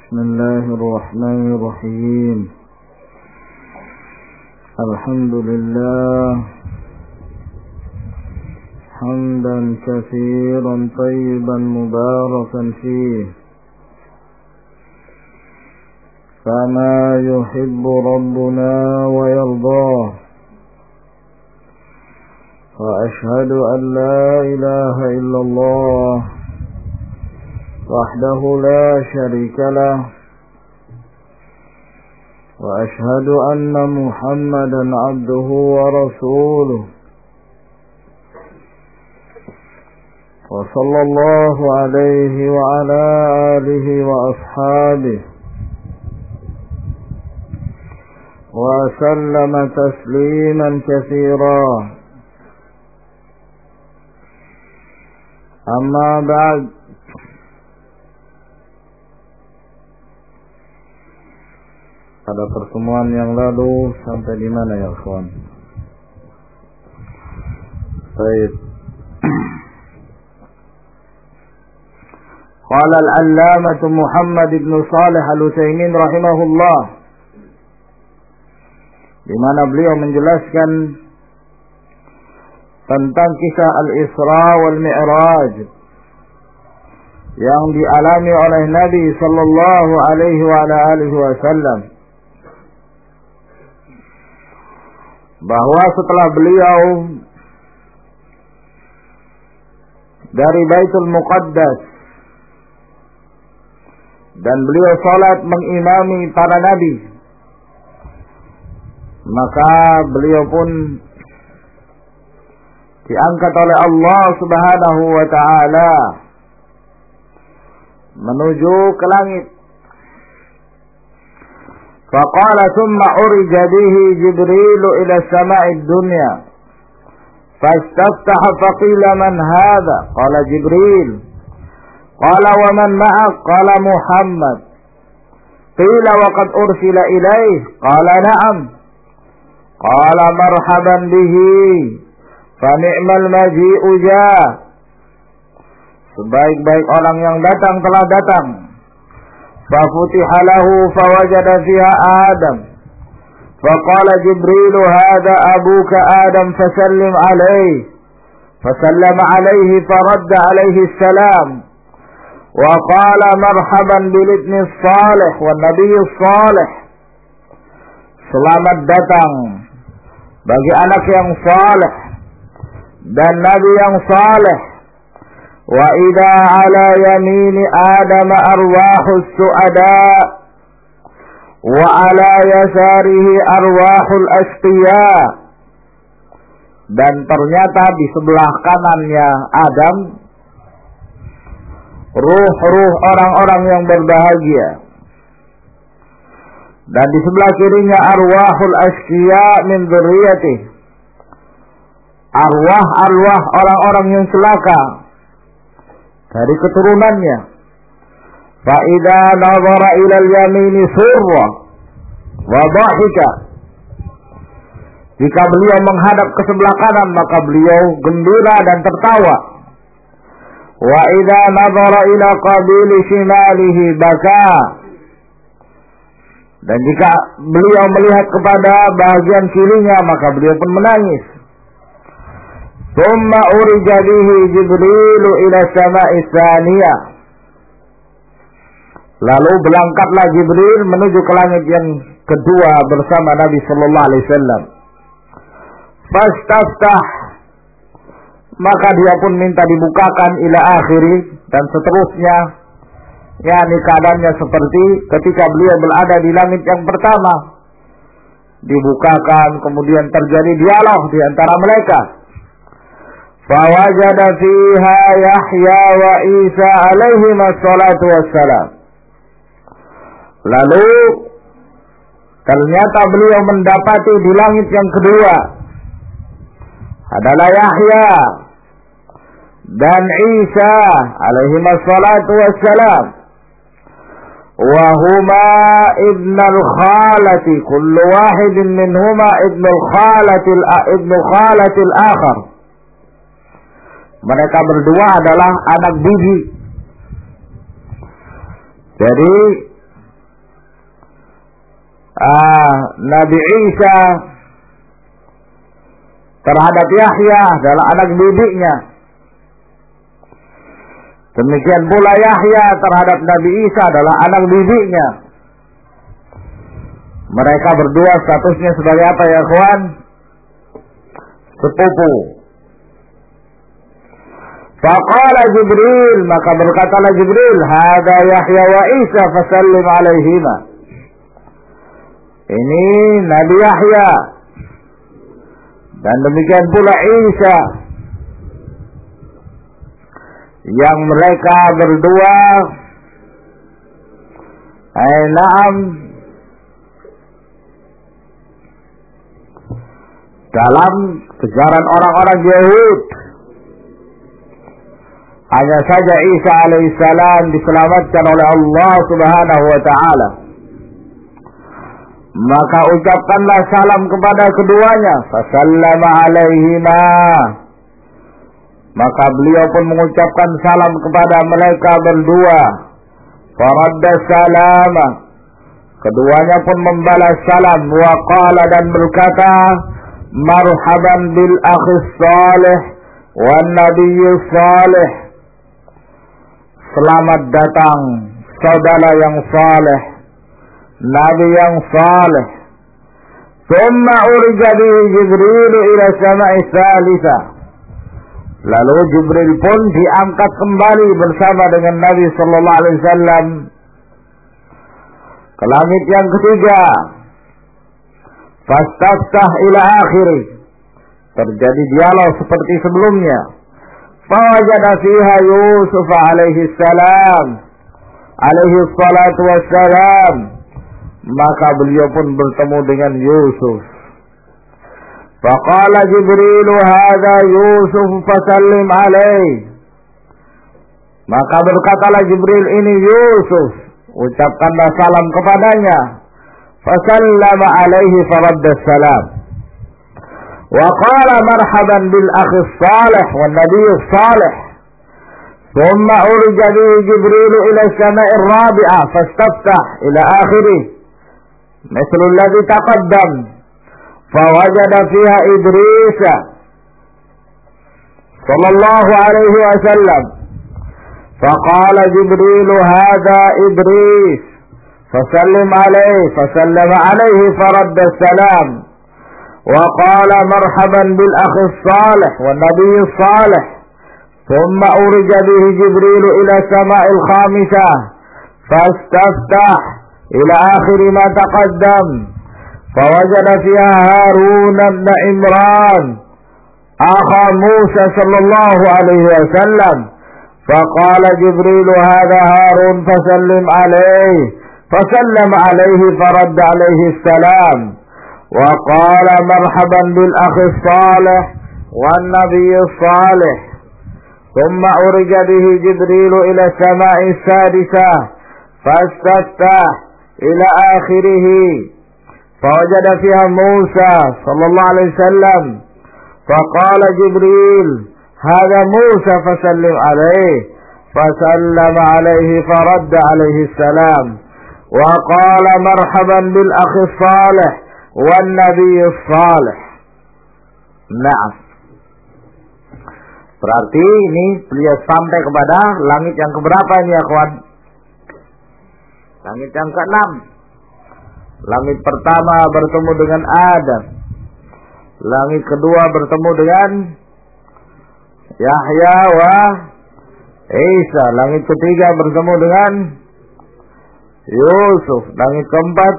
بسم الله الرحمن الرحيم الحمد لله حمدا كثيرا طيبا مباركا فيه كما يحب ربنا ويرضاه وأشهد أن لا إله إلا الله وحده لا شريك له وأشهد أن محمدا عبده ورسوله وصلى الله عليه وعلى آله وأصحابه وسلم تسليما كثيرا أما بعد. Pada pertemuan yang lalu sampai di mana ya kawan? Baik. Qala al-allamah Muhammad ibn Shalih al-Utsaimin rahimahullah, di mana beliau menjelaskan tentang kisah al-Isra wal Mi'raj yang dialami oleh Nabi sallallahu alaihi wa alihi wasallam, bahwa setelah beliau dari Baitul Muqaddas dan beliau salat mengimami para nabi, maka beliau pun diangkat oleh Allah Subhanahu wa taala menuju ke langit. Faqala thumma urija bihi Jibril ila as-sama'i ad-dunya fastaftaha faqila man hadha qala Jibril qala wa man ma'ak qala Muhammad qila wa qad ursila ilayhi qala na'am qala marhaban bihi fa ni'mal maji'u ja'. Sebaik-baik orang yang datang telah datang. ففتح له فوجد فيها آدم فقال جبريل هذا أبوك آدم فسلم عليه فسلم عليه فرد عليه السلام وقال مرحبا بالابن الصالح والنبي الصالح. Selamat datang bagi anak yang saleh dan nabi yang saleh. Wa idza ala yamini Adam arwahus su'ada wa ala yasarihi arwahul asqiya. Dan ternyata di sebelah kanannya Adam ruh-ruh orang-orang yang berbahagia, dan di sebelah kirinya arwahul asqiya min dzurriyyatihi, arwah-arwah orang-orang yang celaka dari keturunannya. Fa idza nazara ila al-yamini surra wa dhahika. Jika beliau menghadap ke sebelah kanan, maka beliau gembira dan tertawa. Wa idza nazara ila qabili shimalihi baka. Dan jika beliau melihat kepada bagian kirinya, maka beliau pun menangis. Thumma urija bihi Jibril ila sama'i tsaniyah. Lalu berangkatlah Jibril menuju ke langit yang kedua bersama Nabi sallallahu alaihi wasallam. Fastaftah, maka dia pun minta dibukakan ila akhiri, dan seterusnya. yakni keadaannya seperti ketika beliau berada di langit yang pertama. Dibukakan, kemudian terjadi dialog di antara mereka. Fawajada fiha Yahya wa Isa alaihi wassalatu wassalam. Lalu ternyata beliau mendapati di langit yang kedua adalah Yahya dan Isa alaihi wassalatu wassalam. Wahuma ibnul khalati, kullu wahidin minhuma ibnul khalatil akhar. Mereka berdua adalah anak bibi. Jadi Nabi Isa terhadap Yahya adalah anak didiknya. Demikian pula Yahya terhadap Nabi Isa adalah anak didiknya. Mereka berdua statusnya sebagai apa ya kawan? Sepupu. Faqala Jibril, maka berkatalah Jibril, hada Yahya wa Isa fasallim alaihima. Ini Nabi Yahya dan demikian pula Isa, yang mereka berdua na'am dalam kejaran orang-orang Yahud. Hanya saja Isa alaihissalam diselamatkan oleh Allah subhanahu wa ta'ala. Maka ucapkanlah salam kepada keduanya. Fasallama alaihima. Maka beliau pun mengucapkan salam kepada mereka berdua. Faradda salama. Keduanya pun membalas salam. Wa qala, dan berkata, marhaban bil akhis salih wan nabiyyus salih. Selamat datang saudara yang saleh, nabi yang saleh. Thumma urija bihi Jibril ila sama'i tsalitsah. Lalu Jibril pun diangkat kembali bersama dengan Nabi sallallahu alaihi wasallam ke langit yang ketiga. Fastaftah ila akhiri. Terjadi dialog seperti sebelumnya. Fawajada fiha Yusuf alaihi salam, alaihi salatu wassalam. Maka beliau pun bertemu dengan Yusuf. Faqala Jibril, hadha Yusuf fasallim alaihi. Maka berkatalah Jibril, ini Yusuf, ucapkanlah salam kepadanya. Fasallama alaihi faradda salam. وقال مرحبا بالأخ الصالح والنبي الصالح. ثم أرج به جبريل إلى السماء الرابعة فاستفتح إلى آخره مثل الذي تقدم. فوجد فيها إدريس صلى الله عليه وسلم. فقال جبريل هذا إدريس فسلم عليه. فسلم عليه فرد السلام. وقال مرحبا بالأخ الصالح والنبي الصالح. ثم أرج به جبريل إلى السماء الخامسة فاستفتح إلى آخر ما تقدم. فوجد فيها هارون بن عمران أخا موسى صلى الله عليه وسلم. فقال جبريل هذا هارون فسلم عليه. فسلم عليه فرد عليه السلام. وقال مرحبا بالأخ الصالح والنبي الصالح. ثم أرج به جبريل إلى السماء السادسة فاستفتح إلى آخره. فوجد فيها موسى صلى الله عليه وسلم. فقال جبريل هذا موسى فسلم عليه. فسلم عليه فرد عليه السلام. وقال مرحبا بالأخ الصالح والنبي الصالح. Nah, berarti ini beliau sampai kepada langit yang keberapa ini ya kawan? Langit yang ke-6. Langit pertama bertemu dengan Adam. Langit kedua bertemu dengan Yahya wa Isa. Langit ketiga bertemu dengan Yusuf. Langit keempat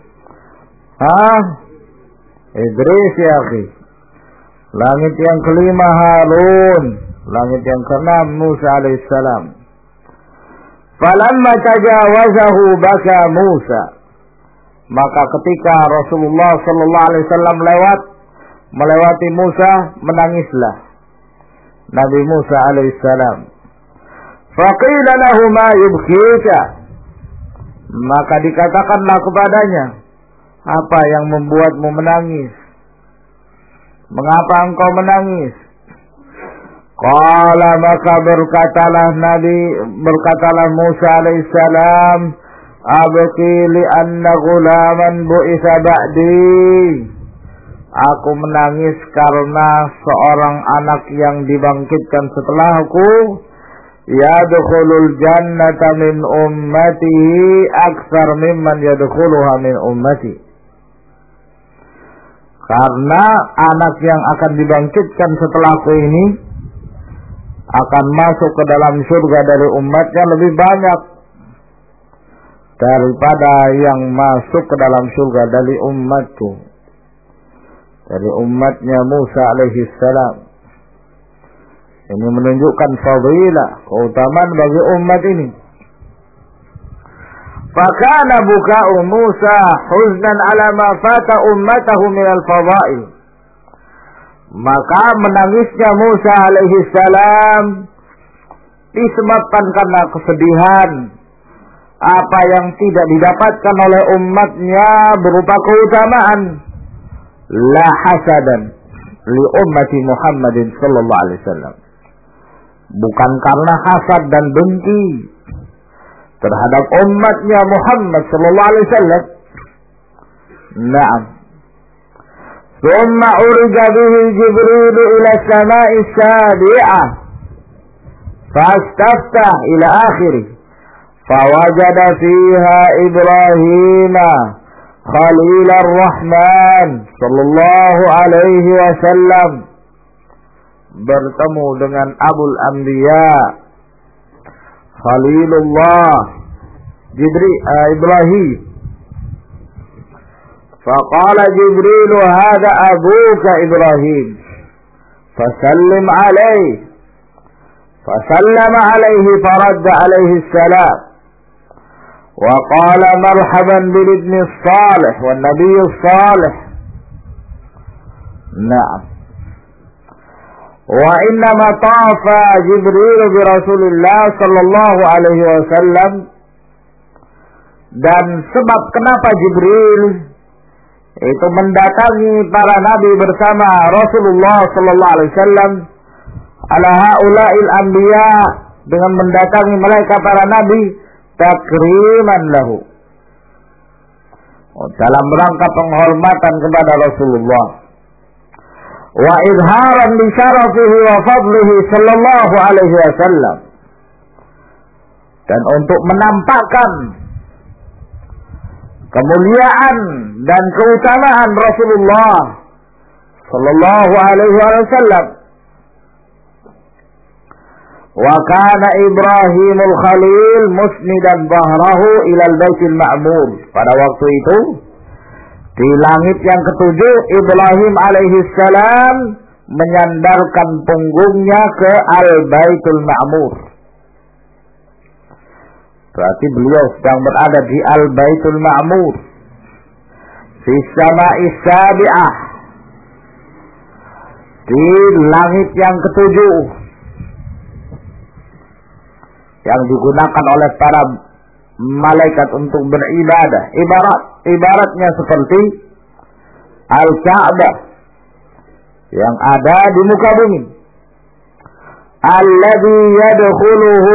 Idris ya akhi. Langit yang kelima Harun. Langit yang keenam Musa alaihissalam. Falamma tajawazahu baka Musa. Maka ketika Rasulullah sallallahu alaihi wasallam melewati Musa, menangislah Nabi Musa alaihissalam. Faqila lahu ma yubkika. Maka dikatakanlah kepadanya, apa yang membuatmu menangis? Mengapa engkau menangis? Qala, maka berkatalah Musa alaihissalam, Abki li'anna ghulaman bu'itha ba'di. Aku menangis karena seorang anak yang dibangkitkan setelahku. Yadkhulul jannata min ummatihi aktsar mimman yadkhuluha min ummati. Karena anak yang akan dibangkitkan setelahku ini akan masuk ke dalam surga dari umatnya lebih banyak daripada yang masuk ke dalam surga dari umatku, dari umatnya Musa alaihi salam. Ini menunjukkan fadilah, keutamaan bagi umat ini. Fakana buka'u Musa huznan ala ma fata ummatahu minal fadail. Maka menangisnya Musa alaihi salam disebabkan karena kesedihan apa yang tidak didapatkan oleh umatnya berupa keutamaan. La hasadan li ummati Muhammadin sallallahu alaihi wasallam. Bukan karena hasad dan dengki terhadap umatnya Muhammad sallallahu alaihi wasallam. Naam. Thumma urija bihi Jibril ila as-sama'i as-sabi'ah. Fastaftah ila akhirih. Fawajada fiha Ibrahim Khalil ar-Rahman sallallahu alaihi wasallam bertemu dengan Abul Anbiya Khalilullah Ibrahim. Faqala Jibril hadha abuka Ibrahim fasallim alayhi. فسلم عليه فرد عليه السلام وقال مرحبا بالابن الصالح والنبي الصالح. نعم. وإنما طاف جبريل برسول الله صلى الله عليه وسلم. Dan sebab kenapa Jibril itu mendatangi para nabi bersama Rasulullah sallallahu alaihi wasallam ala haula'il anbiya, dengan mendatangi mereka para nabi takriman lahu, dalam rangka penghormatan kepada Rasulullah, wa izharan li syarafihi wa fadlihi sallallahu alaihi wasallam, dan untuk menampakkan kemuliaan dan keutamaan Rasulullah sallallahu alaihi wasallam. Wa kana Ibrahimul Khalil musnidan dhahrahu ila al-Baitul Ma'mur. Pada waktu itu di langit yang ketujuh, Ibrahim alaihi salam menyandarkan punggungnya ke Al-Baitul Ma'mur. Berarti beliau sedang berada di Al-Baitul Ma'mur, di Sama'is Sabi'ah, di langit yang ketujuh, yang digunakan oleh para malaikat untuk beribadah. Ibaratnya seperti Al-Ka'bah yang ada di muka bumi. Alladhi yadkhuluhu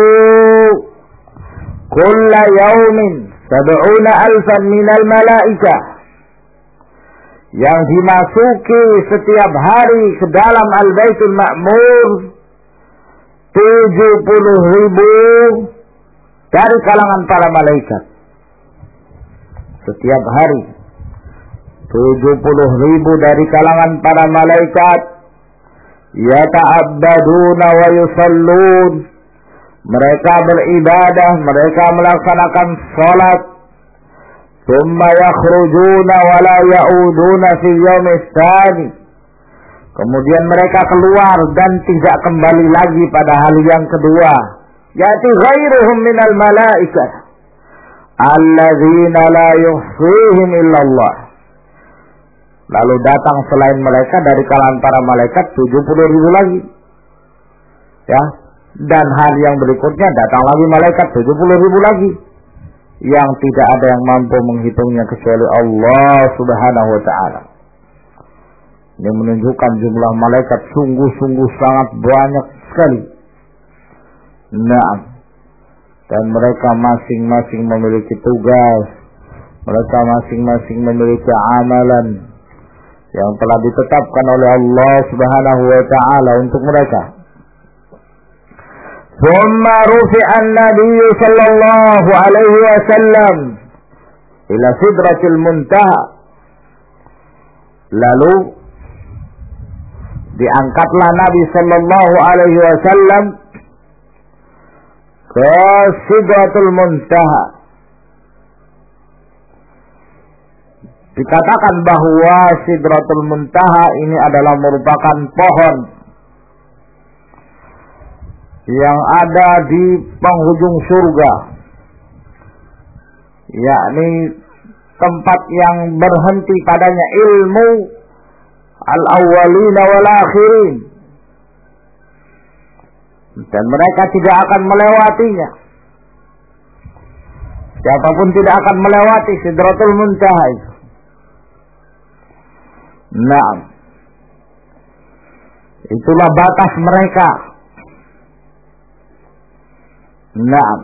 kulla yawmin 70,000 minal malaikah, yang dimasuki setiap hari ke dalam Al-Baitul Ma'mur 70,000 dari kalangan para malaikat. Setiap hari 70,000 dari kalangan para malaikat yata'abbaduna wa yusallun. Mereka beribadah, mereka melaksanakan salat. Tsumma yakhrujuna wa la ya'uduna fi yaumis tsani. Kemudian mereka keluar dan tidak kembali lagi pada hari yang kedua. Ya'ti ghairuhum minal malaikah alladzina la yuhsihim illallah. Lalu datang selain mereka dari kalangan para malaikat 70,000 lagi. Ya, dan hari yang berikutnya datang lagi malaikat 70,000 lagi, yang tidak ada yang mampu menghitungnya kecuali Allah Subhanahu wa taala. Ini menunjukkan jumlah malaikat sungguh-sungguh sangat banyak sekali. Nah, dan mereka masing-masing memiliki tugas, mereka masing-masing memiliki amalan yang telah ditetapkan oleh Allah Subhanahu wa taala untuk mereka. Thumma rufi'a an-nabiy sallallahu alaihi wasallam ila sidratil muntaha. Lalu diangkatlah Nabi sallallahu alaihi wasallam ke sidratul muntaha. Dikatakan bahwa sidratul muntaha ini adalah merupakan pohon yang ada di penghujung surga, yakni tempat yang berhenti padanya ilmu al-awwalin wal akhirin, dan mereka tidak akan melewatinya. Siapapun tidak akan melewati sidratul muntaha itu. Nah, itulah batas mereka. Nah,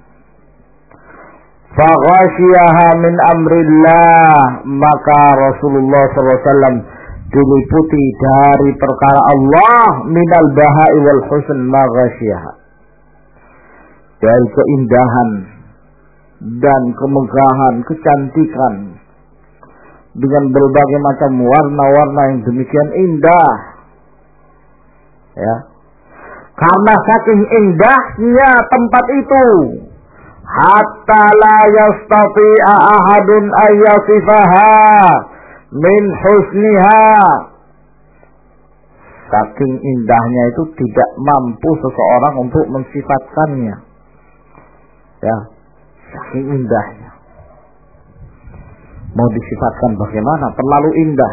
faghashiyaha min amrillah, maka Rasulullah SAW diliputi dari perkara Allah, minal bahai wal husn ma ghashiyaha, dari keindahan dan kemegahan, kecantikan, dengan berbagai macam warna-warna yang demikian indah. Ya. Karena saking indahnya tempat itu, hatta la yastati'a ahadun ayyasifaha min husniha. Saking indahnya itu tidak mampu seseorang untuk mensifatkannya. Ya, saking indahnya. Mau disifatkan bagaimana? Terlalu indah.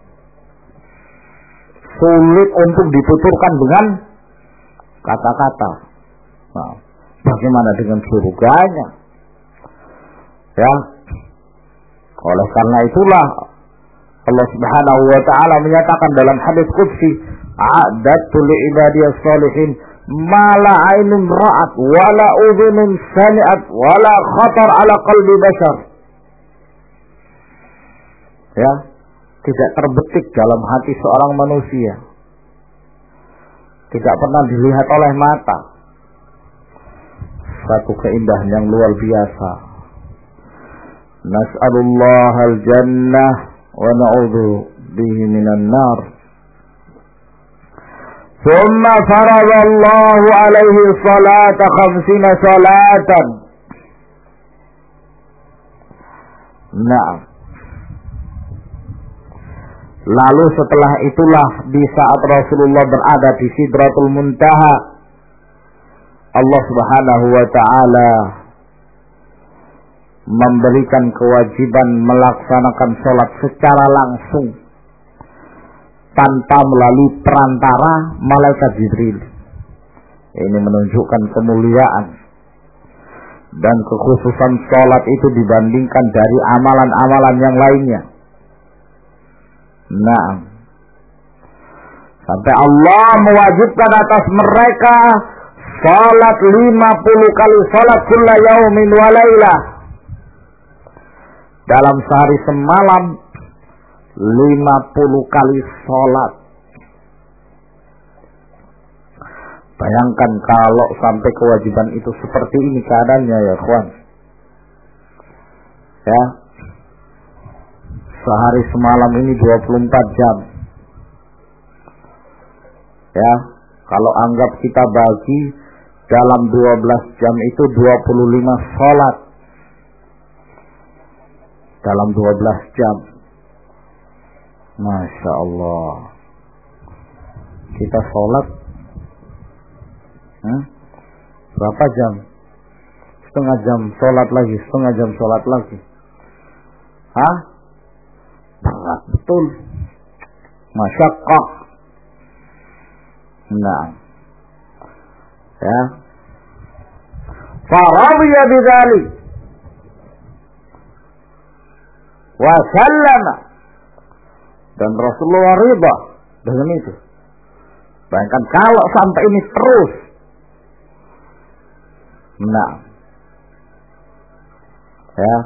Sulit untuk dituturkan dengan kata-kata. Nah, bagaimana dengan surganya? Ya. Oleh karena itulah Allah Subhanahu wa taala menyatakan dalam hadis qudsi, "A'dadtu li ibadiyas shalihin ma la 'ainun ra'at wa la udhunun sami'at wa la khatar 'ala qalbi bashar." Ya, tidak terbetik dalam hati seorang manusia, tidak pernah dilihat oleh mata. Satu keindahan yang luar biasa. Nas'alullah al-jannah wa na'udzu bihi minan nar. Thumma faradallahu alaihi salata 50 salatan. Nah, lalu setelah itulah di saat Rasulullah berada di Sidratul Muntaha, Allah Subhanahu wa taala memberikan kewajiban melaksanakan sholat secara langsung tanpa melalui perantara malaikat Jibril. Ini menunjukkan kemuliaan dan kekhususan sholat itu dibandingkan dari amalan-amalan yang lainnya. Nah, sampai Allah mewajibkan atas mereka salat 50 kali salat kulla yaumin wa lailah. Dalam sehari semalam 50 kali salat. Bayangkan kalau sampai kewajiban itu seperti ini keadaannya ya kawan. Ya. Sehari semalam ini 24 jam. Ya, kalau anggap kita bagi dalam 12 jam itu 25 sholat. Dalam 12 jam. Masya Allah. Kita sholat. Berapa jam? Setengah jam sholat lagi, setengah jam sholat lagi. Hah? Berat betul. Masyaqqah. Nah. Ya. Faradiya bidzalik. Wa sallama. Dan Rasulullah ridha dengan itu. Bayangkan kalau sampai ini terus. Nah, Ya.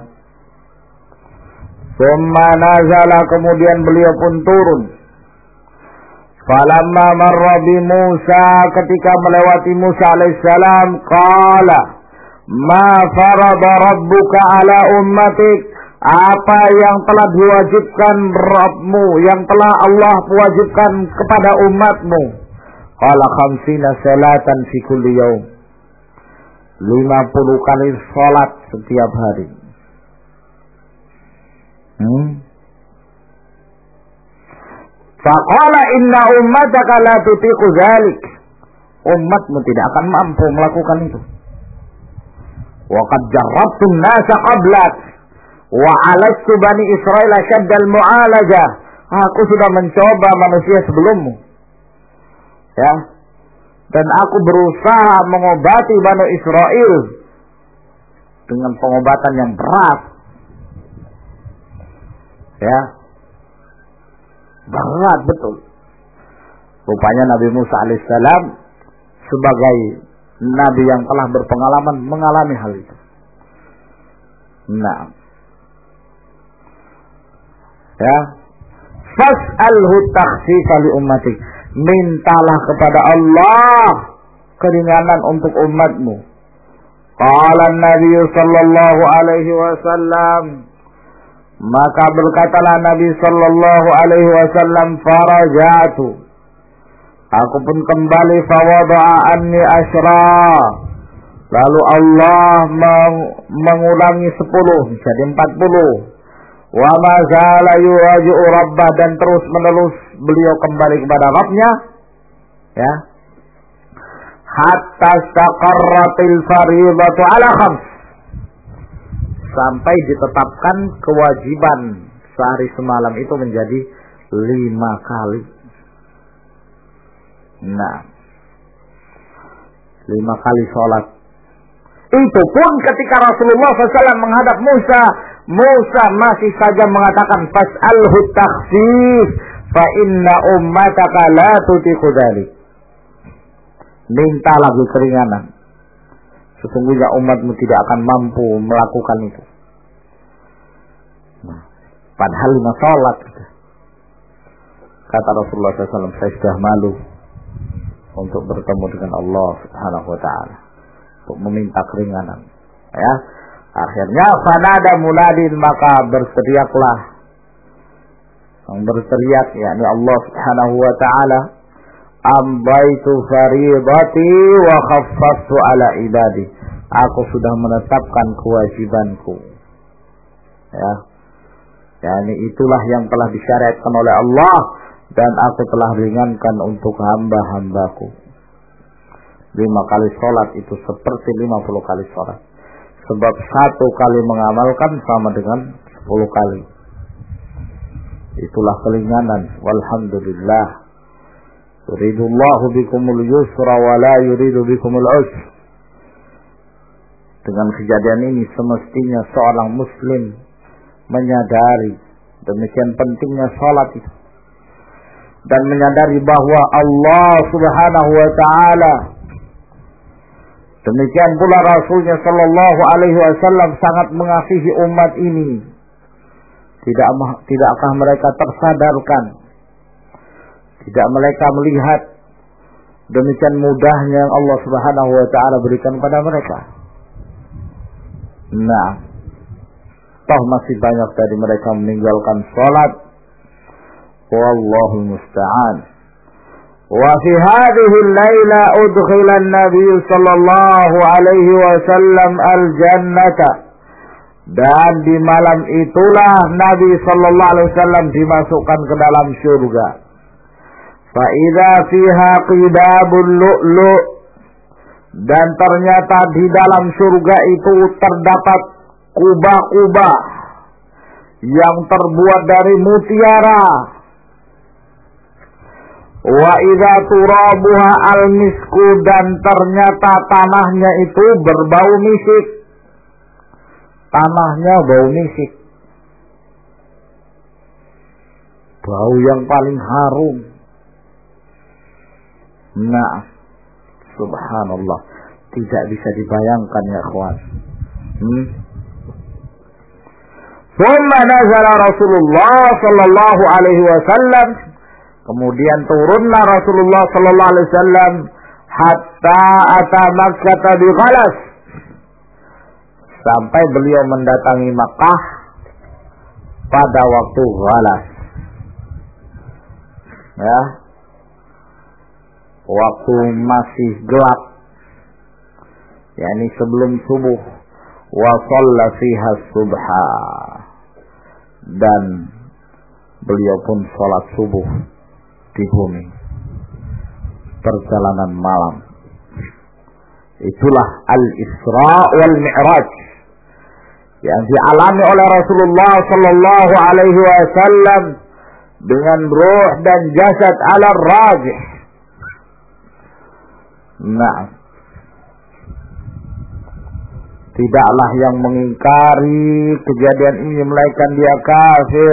Summa nazala, kemudian beliau pun turun. Falamma marra bi Musa, ketika melewati Musa alaihissalam, qala ma farada rabbuka ala ummatik, apa yang telah diwajibkan Rabbmu, yang telah Allah wajibkan kepada umatmu? Qala khamsina salatan fi kulli yaum, 50 kali salat setiap hari. Faqala inna ummataka la tutiqu dzalik, umatmu tidak akan mampu melakukan itu. Wa qad jarrabtum nasa qablak wa 'alastu bani Israil shaddal mu'alajah, aku sudah mencoba manusia sebelummu, ya, dan aku berusaha mengobati Bani Israel dengan pengobatan yang berat, ya, berat betul. Rupanya Nabi Musa alaihissalam sebagai nabi yang telah berpengalaman mengalami hal itu. Nah, ya, fas'alhu takhfifa li ummatik, mintalah kepada Allah keringanan untuk umatmu. Qala Nabi sallallahu alaihi wasallam, maka berkatalah Nabi sallallahu alaihi wasallam, farajatu, aku pun kembali, fawada'a anni asyra, lalu Allah mengulangi 10 jadi 40. Wa ma zala yuraji'u rabbah, dan terus menerus beliau kembali kepada Rabbnya, ya, hatta istaqarratil fariidatu ala khams, sampai ditetapkan kewajiban sehari semalam itu menjadi 5 kali. Nah, 5 kali sholat. Itu pun ketika Rasulullah SAW menghadap Musa, Musa masih saja mengatakan fas'alhu takhfif fa inna ummataka la tutiqu dzalik, mintalah keringanan, sesungguhnya umatmu tidak akan mampu melakukan itu. Nah, padahal 5 sholat. Kata Rasulullah SAW, saya sudah malu untuk bertemu dengan Allah Subhanahu wa ta'ala, untuk meminta keringanan, ya. Akhirnya fanada munadin, maka berteriaklah yang berteriak, yakni Allah Subhanahu wa ta'ala, ambaitu faridati wa khaffaftu ala ibadi, aku sudah menetapkan kewajibanku, ya, yakni itulah yang telah disyariatkan oleh Allah, dan aku telah ringankan untuk hamba-hambaku. 5 kali sholat itu seperti 50 kali sholat, sebab 1 kali mengamalkan sama dengan 10 kali. Itulah keringanan. Walhamdulillah. Yuridullahu bikumul yusra wa la yuridu bikumul usra. Dengan kejadian ini semestinya seorang muslim menyadari demikian pentingnya sholat itu, dan menyadari bahwa Allah Subhanahu wa ta'ala, demikian pula Rasulnya sallallahu alaihi wasallam sangat mengasihi umat ini. Tidakkah mereka tersadarkan? Tidak mereka melihat demikian mudahnya yang Allah Subhanahu wa ta'ala berikan pada mereka? Nah, toh masih banyak dari mereka meninggalkan salat. Wallahu musta'an. Wa fi hadhihi al-laila udkhila an-nabiy sallallahu alaihi wasallam al-jannata, dan di malam itulah Nabi sallallahu alaihi wasallam dimasukkan ke dalam surga. Fa idza fiha qidabul lu'lu', dan ternyata di dalam surga itu terdapat kubah-kubah yang terbuat dari mutiara. Wa idza turabuha al-misku, dan ternyata tanahnya itu berbau misik. Tanahnya bau misik, bau yang paling harum. Nah, subhanallah, tidak bisa dibayangkan ya kawan. Thumma nazala Rasulullah sallallahu alaihi wasallam. Kemudian turunlah Rasulullah sallallahu alaihi wasallam hatta ata Makkah bi Ghalas. Sampai beliau mendatangi Makkah pada waktu Ghalas. Ya. Waktu masih gelap. yakni sebelum subuh. Wa shalla fiha subha. Dan beliau pun salat subuh di bumi. Perjalanan malam. Itulah Al-Isra wal Mi'raj yang dialami oleh Rasulullah sallallahu alaihi wasallam dengan ruh dan jasad ala rajih. Nah, tidaklah yang mengingkari kejadian ini melainkan dia kafir.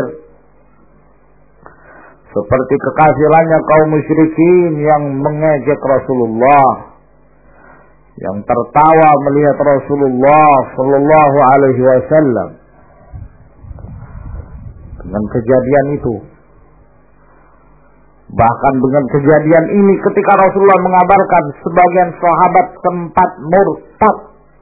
Seperti kekafirannya kaum musyrikin yang mengejek Rasulullah, yang tertawa melihat Rasulullah sallallahu alaihi wasallam. Dengan kejadian itu, bahkan dengan kejadian ini ketika Rasulullah mengabarkan sebagian sahabat sempat murtad.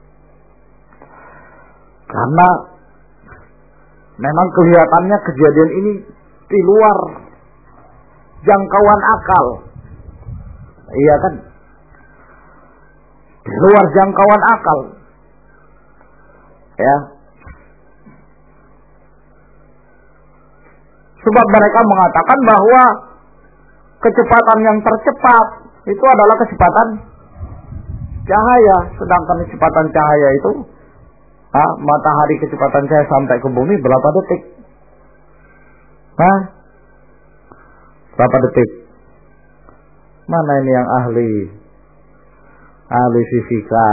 Karena memang kelihatannya kejadian ini di luar jangkauan akal. Iya kan? Di luar jangkauan akal. Ya. Sebab mereka mengatakan bahwa kecepatan yang tercepat itu adalah kecepatan cahaya, sedangkan kecepatan cahaya itu matahari kecepatan cahaya sampai ke bumi berapa detik? Berapa detik? Mana ini yang ahli fisika?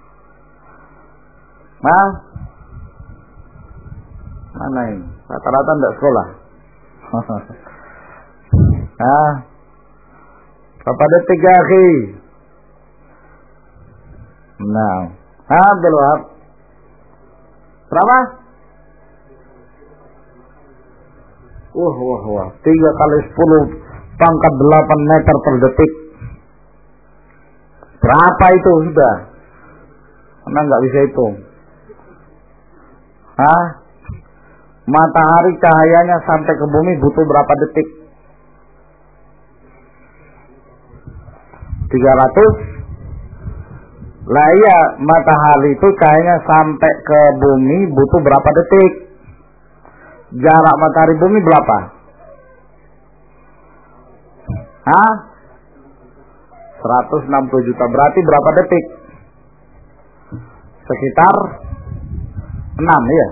Mana ini? Rata-rata tidak sekolah. Berapa detik ya, akhi? Nah, Abdul. Berapa? Wah. 3 kali 10 pangkat 8 meter per detik. Berapa itu sudah? Karena nggak bisa hitung. Matahari cahayanya sampai ke bumi butuh berapa detik? 300. Lah iya, matahari itu cahayanya sampai ke bumi butuh berapa detik? Jarak matahari bumi berapa? 160 juta. Berarti berapa detik? Sekitar 6 ya.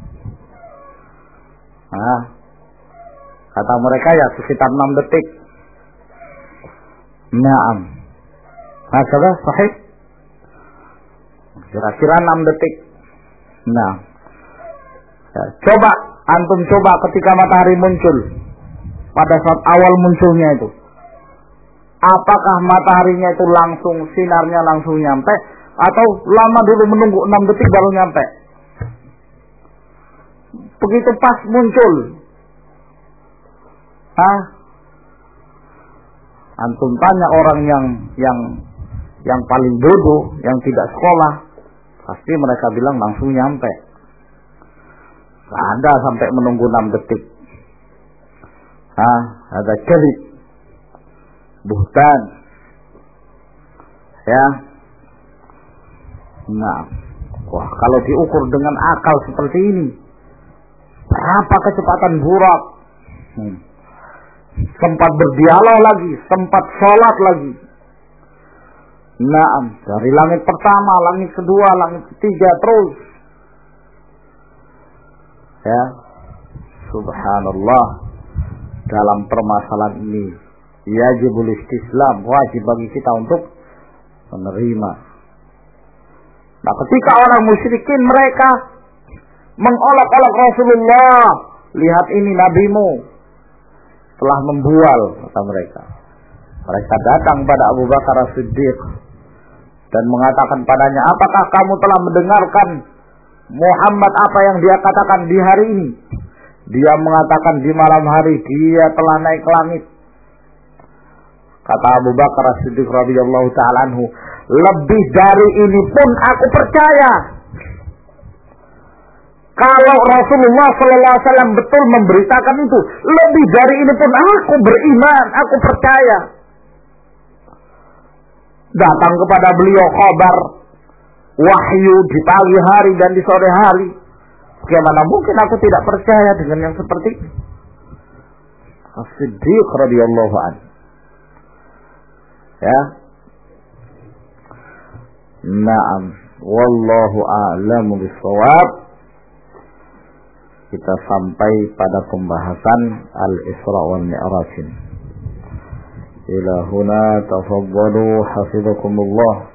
Kata mereka ya sekitar 6 detik. Naam. Sudah sahih. Kira-kira 6 detik. Nah, ya, coba antum ketika matahari muncul, pada saat awal munculnya itu, apakah mataharinya itu langsung sinarnya langsung nyampe, atau lama dulu menunggu 6 detik baru nyampe? Begitu pas muncul, antum tanya orang yang paling bodoh, yang tidak sekolah, pasti mereka bilang langsung nyampe. Gak ada sampai menunggu 6 detik. Ada kadhib, buhtan. Ya. Nah, kalau diukur dengan akal seperti ini, berapa kecepatan burak? Sempat berdialog lagi, sempat sholat lagi. Naam, dari langit pertama, langit kedua, langit ketiga terus. Ya, subhanallah. Dalam permasalahan ini, yajibul istislam, wajib bagi kita untuk menerima. Nah, ketika orang musyrikin mereka mengolok-olok Rasulullah, lihat ini nabimu telah membual, kata mereka. Mereka datang pada Abu Bakar As-Siddiq dan mengatakan padanya, apakah kamu telah mendengarkan Muhammad apa yang dia katakan di hari ini. Dia mengatakan di malam hari dia telah naik ke langit. Kata Abu Bakar As-Siddiq radhiyallahu ta'ala anhu, lebih dari ini pun aku percaya. Kalau Rasulullah sallallahu alaihi wasallam betul memberitakan itu, lebih dari ini pun aku beriman, aku percaya. Datang kepada beliau kabar wahyu di pagi hari dan di sore hari. Bagaimana mungkin aku tidak percaya dengan yang seperti ini? As-Siddiq radhiyallahu anhu. Ya. Naam, wallahu a'lamu bis-shawab. Kita sampai pada pembahasan Al-Isra wal Mi'raj. Ila huna tafaddalu hafizakumullah.